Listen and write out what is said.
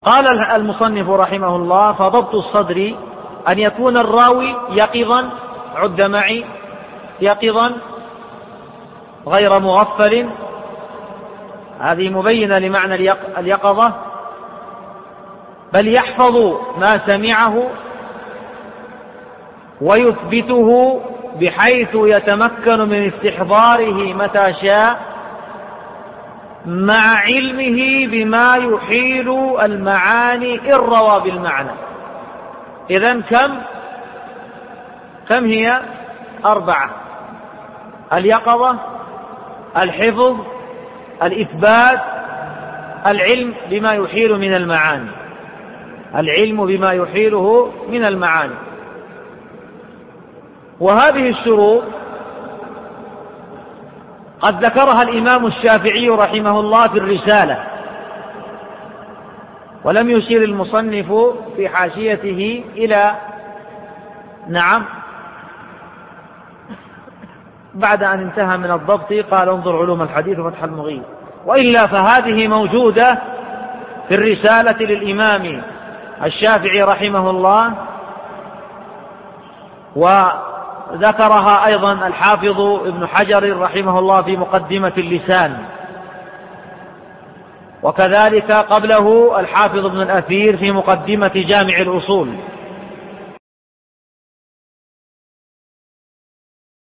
قال المصنف رحمه الله: فضبط الصدر أن يكون الراوي يقظا، عد معي، يقظا غير مغفل، هذه مبينة لمعنى اليقظة، بل يحفظ ما سمعه ويثبته بحيث يتمكن من استحضاره متى شاء، مع علمه بما يحيل المعاني إن روى بالمعنى. إذن كم هي؟ 4: اليقظة، الحفظ، الإثبات، العلم بما يحيل من المعاني، العلم بما يحيله من المعاني. وهذه الشروط قد ذكرها الإمام الشافعي رحمه الله في الرسالة، ولم يشير المصنف في حاشيته إلى بعد أن انتهى من الضبط قال: انظر علوم الحديث وفتح المغيث. وإلا فهذه موجودة في الرسالة للإمام الشافعي رحمه الله، وذكرها أيضا الحافظ ابن حجر رحمه الله في مقدمة اللسان، وكذلك قبله الحافظ ابن الأثير في مقدمة جامع الأصول.